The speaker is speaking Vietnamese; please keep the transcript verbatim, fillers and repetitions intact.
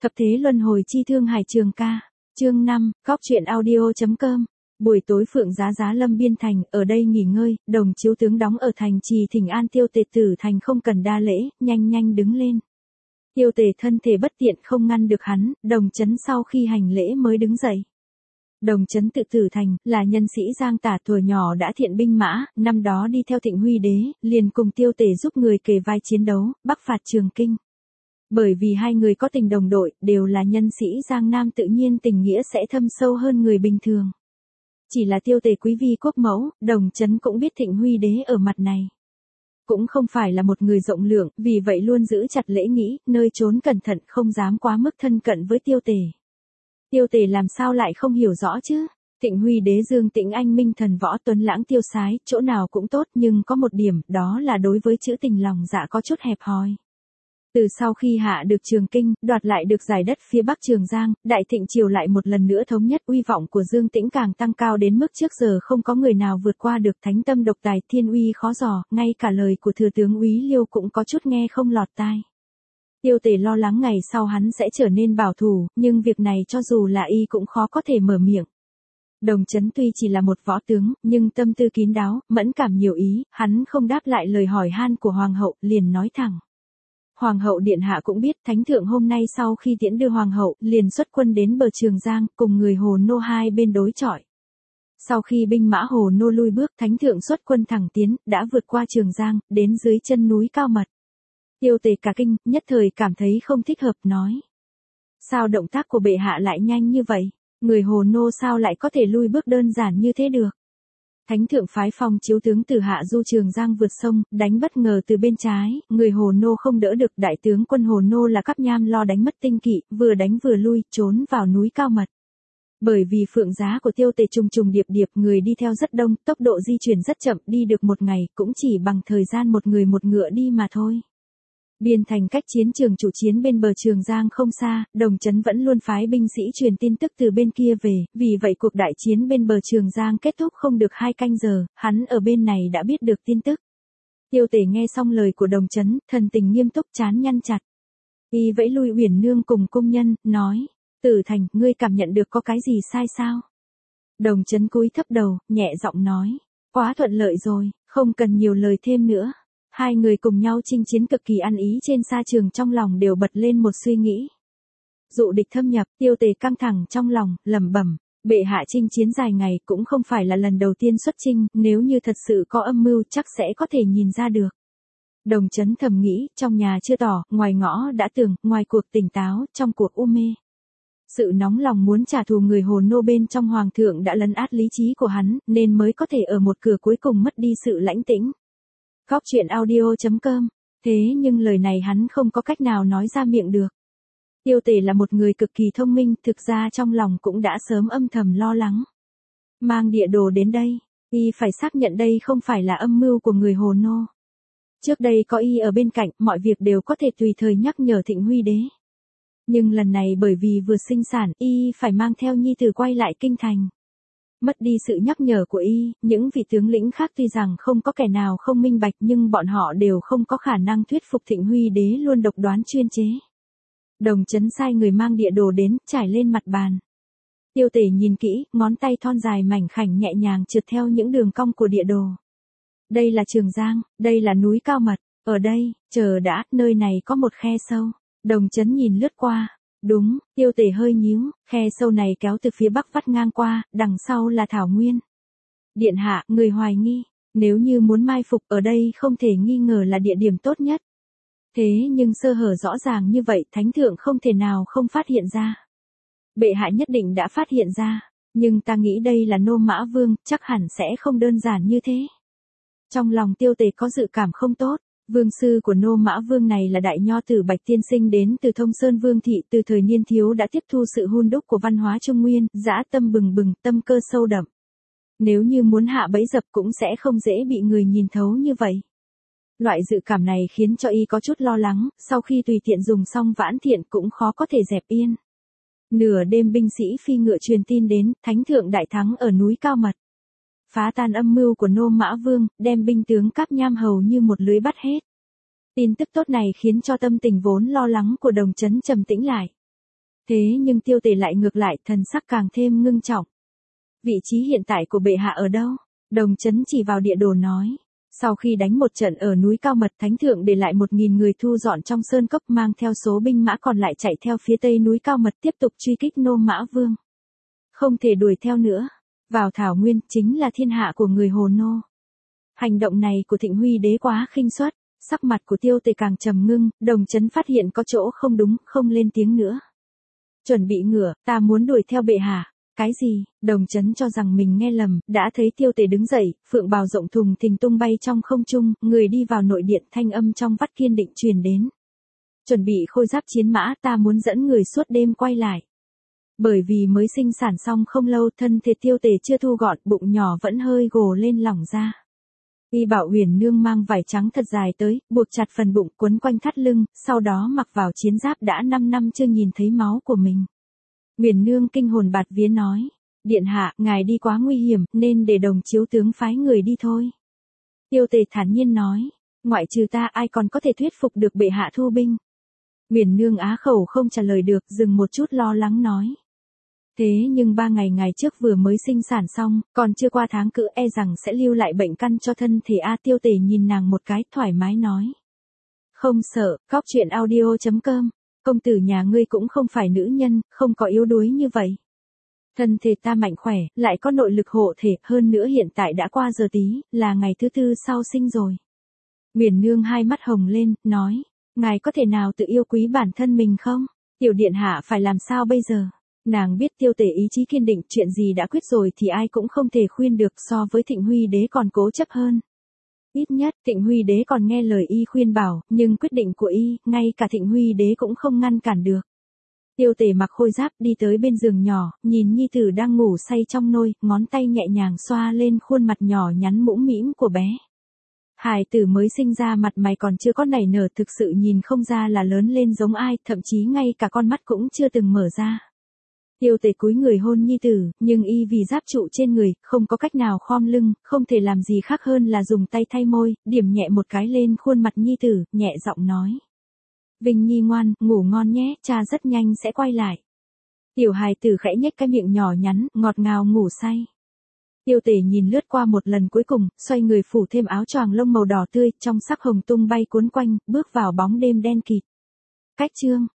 Thập thế luân hồi chi thương hải trường ca. Chương năm, góc truyện audio.com. Buổi tối Phượng Giá Giá lâm biên thành, ở đây nghỉ ngơi, Đồng Chiếu tướng đóng ở thành trì thỉnh an Tiêu Tề tử thành không cần đa lễ, nhanh nhanh đứng lên. Tiêu Tề thân thể bất tiện không ngăn được hắn, Đồng Chấn sau khi hành lễ mới đứng dậy. Đồng Chấn tự tử thành, là nhân sĩ Giang Tả tuổi nhỏ đã thiện binh mã, năm đó đi theo Thịnh Huy đế, liền cùng Tiêu Tề giúp người kề vai chiến đấu, bắc phạt Trường Kinh. Bởi vì hai người có tình đồng đội, đều là nhân sĩ Giang Nam tự nhiên tình nghĩa sẽ thâm sâu hơn người bình thường. Chỉ là Tiêu Tề quý vi quốc mẫu, Đồng Chấn cũng biết Thịnh Huy đế ở mặt này. Cũng không phải là một người rộng lượng, vì vậy luôn giữ chặt lễ nghĩ, nơi trốn cẩn thận không dám quá mức thân cận với Tiêu Tề. Tiêu Tề làm sao lại không hiểu rõ chứ? Thịnh Huy đế Dương Tĩnh anh minh thần võ tuấn lãng tiêu sái, chỗ nào cũng tốt nhưng có một điểm, đó là đối với chữ tình lòng dạ có chút hẹp hòi. Từ sau khi hạ được Trường Kinh, đoạt lại được giải đất phía Bắc Trường Giang, Đại Thịnh triều lại một lần nữa thống nhất, uy vọng của Dương Tĩnh càng tăng cao đến mức trước giờ không có người nào vượt qua được, thánh tâm độc tài, thiên uy khó dò, ngay cả lời của thừa tướng Úy Liêu cũng có chút nghe không lọt tai. Tiêu Tề lo lắng ngày sau hắn sẽ trở nên bảo thủ, nhưng việc này cho dù là y cũng khó có thể mở miệng. Đồng Chấn tuy chỉ là một võ tướng, nhưng tâm tư kín đáo, mẫn cảm nhiều ý, hắn không đáp lại lời hỏi han của Hoàng hậu, liền nói thẳng. Hoàng hậu điện hạ cũng biết, thánh thượng hôm nay sau khi tiễn đưa Hoàng hậu, liền xuất quân đến bờ Trường Giang, cùng người Hồ Nô hai bên đối chọi. Sau khi binh mã Hồ Nô lui bước, thánh thượng xuất quân thẳng tiến, đã vượt qua Trường Giang, đến dưới chân núi Cao Mật. Tiêu Tề cả kinh, nhất thời cảm thấy không thích hợp, nói. Sao động tác của bệ hạ lại nhanh như vậy? Người Hồ Nô sao lại có thể lui bước đơn giản như thế được? Thánh thượng phái Phong Chiếu tướng từ hạ du Trường Giang vượt sông, đánh bất ngờ từ bên trái, người Hồ Nô không đỡ được, đại tướng quân Hồ Nô là Cáp Nham lo đánh mất tinh kỵ, vừa đánh vừa lui, trốn vào núi Cao Mật. Bởi vì phượng giá của Tiêu Tề trùng trùng điệp điệp, người đi theo rất đông, tốc độ di chuyển rất chậm, đi được một ngày, cũng chỉ bằng thời gian một người một ngựa đi mà thôi. Biên thành cách chiến trường chủ chiến bên bờ Trường Giang không xa, Đồng Chấn vẫn luôn phái binh sĩ truyền tin tức từ bên kia về, vì vậy cuộc đại chiến bên bờ Trường Giang kết thúc không được hai canh giờ, hắn ở bên này đã biết được tin tức. Tiêu Tề nghe xong lời của Đồng Chấn, thần tình nghiêm túc, trán nhăn chặt. Y vẫy lui Uyển Nương cùng cung nhân, nói, Tử Thành, ngươi cảm nhận được có cái gì sai sao? Đồng Chấn cúi thấp đầu, nhẹ giọng nói, quá thuận lợi rồi, không cần nhiều lời thêm nữa. Hai người cùng nhau chinh chiến cực kỳ ăn ý trên sa trường, trong lòng đều bật lên một suy nghĩ. Dụ địch thâm nhập, Tiêu Tề căng thẳng trong lòng, lẩm bẩm, bệ hạ chinh chiến dài ngày cũng không phải là lần đầu tiên xuất chinh, nếu như thật sự có âm mưu chắc sẽ có thể nhìn ra được. Đồng Chấn thầm nghĩ, trong nhà chưa tỏ, ngoài ngõ đã tường, ngoài cuộc tỉnh táo, trong cuộc u mê. Sự nóng lòng muốn trả thù người Hồ Nô bên trong Hoàng thượng đã lấn át lý trí của hắn, nên mới có thể ở một cửa cuối cùng mất đi sự lãnh tĩnh. Góc truyện audio.com. Thế nhưng lời này hắn không có cách nào nói ra miệng được. Tiêu Tề là một người cực kỳ thông minh, thực ra trong lòng cũng đã sớm âm thầm lo lắng. Mang địa đồ đến đây, y phải xác nhận đây không phải là âm mưu của người Hồ Nô. Trước đây có y ở bên cạnh, mọi việc đều có thể tùy thời nhắc nhở Thịnh Huy đế. Nhưng lần này bởi vì vừa sinh sản, y phải mang theo nhi tử quay lại kinh thành. Mất đi sự nhắc nhở của y, những vị tướng lĩnh khác tuy rằng không có kẻ nào không minh bạch nhưng bọn họ đều không có khả năng thuyết phục Thịnh Huy đế luôn độc đoán chuyên chế. Đồng Chấn sai người mang địa đồ đến, trải lên mặt bàn. Tiêu Tề nhìn kỹ, ngón tay thon dài mảnh khảnh nhẹ nhàng trượt theo những đường cong của địa đồ. Đây là Trường Giang, đây là núi Cao Mật, ở đây, chờ đã, nơi này có một khe sâu. Đồng Chấn nhìn lướt qua. Đúng, Tiêu Tề hơi nhíu, khe sâu này kéo từ phía bắc vắt ngang qua, đằng sau là thảo nguyên. Điện hạ, người hoài nghi, nếu như muốn mai phục ở đây không thể nghi ngờ là địa điểm tốt nhất. Thế nhưng sơ hở rõ ràng như vậy, thánh thượng không thể nào không phát hiện ra. Bệ hạ nhất định đã phát hiện ra, nhưng ta nghĩ đây là Nô Mã Vương, chắc hẳn sẽ không đơn giản như thế. Trong lòng Tiêu Tề có dự cảm không tốt. Vương sư của Nô Mã Vương này là đại nho tử Bạch Tiên Sinh đến từ Thông Sơn Vương thị, từ thời niên thiếu đã tiếp thu sự hun đúc của văn hóa Trung Nguyên, dã tâm bừng bừng, tâm cơ sâu đậm. Nếu như muốn hạ bẫy dập cũng sẽ không dễ bị người nhìn thấu như vậy. Loại dự cảm này khiến cho y có chút lo lắng, sau khi tùy tiện dùng xong Vãn Thiện cũng khó có thể dẹp yên. Nửa đêm binh sĩ phi ngựa truyền tin đến, thánh thượng đại thắng ở núi Cao Mật. Phá tan âm mưu của Nô Mã Vương, đem binh tướng Cáp Nham hầu như một lưới bắt hết. Tin tức tốt này khiến cho tâm tình vốn lo lắng của Đồng Chấn trầm tĩnh lại. Thế nhưng tiêu tề lại ngược lại, thần sắc càng thêm ngưng trọng. Vị trí hiện tại của bệ hạ ở đâu? Đồng Chấn chỉ vào địa đồ nói. Sau khi đánh một trận ở núi Cao Mật, Thánh Thượng để lại một nghìn người thu dọn trong sơn cốc, mang theo số binh mã còn lại chạy theo phía tây núi Cao Mật tiếp tục truy kích Nô Mã Vương. Không thể đuổi theo nữa. Vào Thảo Nguyên chính là thiên hạ của người Hồ Nô. Hành động này của Thịnh Huy Đế quá khinh suất. Sắc mặt của tiêu tề càng trầm ngưng, Đồng Chấn phát hiện có chỗ không đúng, không lên tiếng nữa. Chuẩn bị ngựa, ta muốn đuổi theo bệ hạ. Cái gì? Đồng Chấn cho rằng mình nghe lầm, đã thấy tiêu tề đứng dậy, phượng bào rộng thùng thình tung bay trong không trung, người đi vào nội điện, thanh âm trong vắt kiên định truyền đến. Chuẩn bị khôi giáp chiến mã, ta muốn dẫn người suốt đêm quay lại. Bởi vì mới sinh sản xong không lâu, thân thể tiêu tề chưa thu gọn, bụng nhỏ vẫn hơi gồ lên lỏng ra. Y bảo Uyển Nương mang vải trắng thật dài tới, buộc chặt phần bụng, quấn quanh thắt lưng, sau đó mặc vào chiến giáp, đã năm năm chưa nhìn thấy máu của mình. Uyển Nương kinh hồn bạt vía nói, điện hạ, ngài đi quá nguy hiểm, nên để Đồng Chiếu tướng phái người đi thôi. Tiêu tề thản nhiên nói, ngoại trừ ta ai còn có thể thuyết phục được bệ hạ thu binh. Uyển Nương á khẩu không trả lời được, dừng một chút lo lắng nói. Thế nhưng ba ngày ngày trước vừa mới sinh sản xong, còn chưa qua tháng cữ, e rằng sẽ lưu lại bệnh căn cho thân thể. A tiêu tề nhìn nàng một cái, thoải mái nói. Không sợ, cóc truyện audio chấm com, công tử nhà ngươi cũng không phải nữ nhân, không có yếu đuối như vậy. Thân thể ta mạnh khỏe, lại có nội lực hộ thể, hơn nữa hiện tại đã qua giờ tí, là ngày thứ tư sau sinh rồi. Uyển Nương hai mắt hồng lên, nói, ngài có thể nào tự yêu quý bản thân mình không? Tiểu điện hạ phải làm sao bây giờ? Nàng biết tiêu tề ý chí kiên định, chuyện gì đã quyết rồi thì ai cũng không thể khuyên được, so với Thịnh Huy Đế còn cố chấp hơn. Ít nhất, Thịnh Huy Đế còn nghe lời y khuyên bảo, nhưng quyết định của y, ngay cả Thịnh Huy Đế cũng không ngăn cản được. Tiêu tề mặc khôi giáp đi tới bên giường nhỏ, nhìn nhi tử đang ngủ say trong nôi, ngón tay nhẹ nhàng xoa lên khuôn mặt nhỏ nhắn mũm mĩm của bé. Hài tử mới sinh ra mặt mày còn chưa có nảy nở, thực sự nhìn không ra là lớn lên giống ai, thậm chí ngay cả con mắt cũng chưa từng mở ra. Tiêu tề cúi người hôn nhi tử, nhưng y vì giáp trụ trên người, không có cách nào khom lưng, không thể làm gì khác hơn là dùng tay thay môi, điểm nhẹ một cái lên khuôn mặt nhi tử, nhẹ giọng nói. Vinh Nhi ngoan, ngủ ngon nhé, cha rất nhanh sẽ quay lại. Tiểu hài tử khẽ nhếch cái miệng nhỏ nhắn, ngọt ngào ngủ say. Tiêu tề nhìn lướt qua một lần cuối cùng, xoay người phủ thêm áo choàng lông màu đỏ tươi, trong sắc hồng tung bay cuốn quanh, bước vào bóng đêm đen kịt. Cách chương